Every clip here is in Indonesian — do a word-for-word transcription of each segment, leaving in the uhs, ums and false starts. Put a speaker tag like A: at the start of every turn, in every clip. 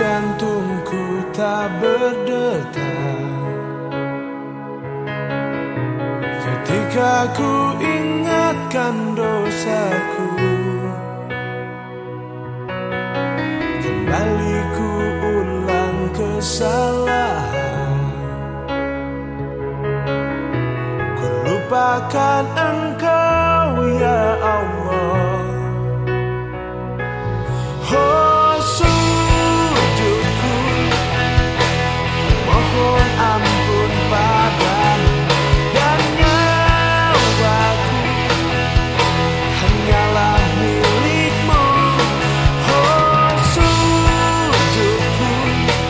A: jantungku tak berdetak ketika ku ingatkan dosaku. Kembali ku ulang kesalahan, ku lupakan Engkau ya Allah. Oh sujudku, mohon ampun padamu, dan nyawaku hanyalah milikmu. Oh sujudku,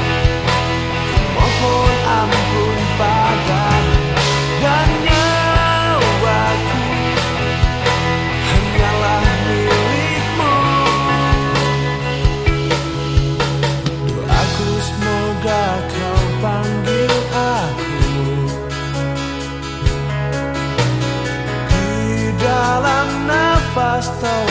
A: mohon ampun padamu, dan nyawaku hanyalah milikmu. Doaku semoga kau panggil aku di dalam nafas tahu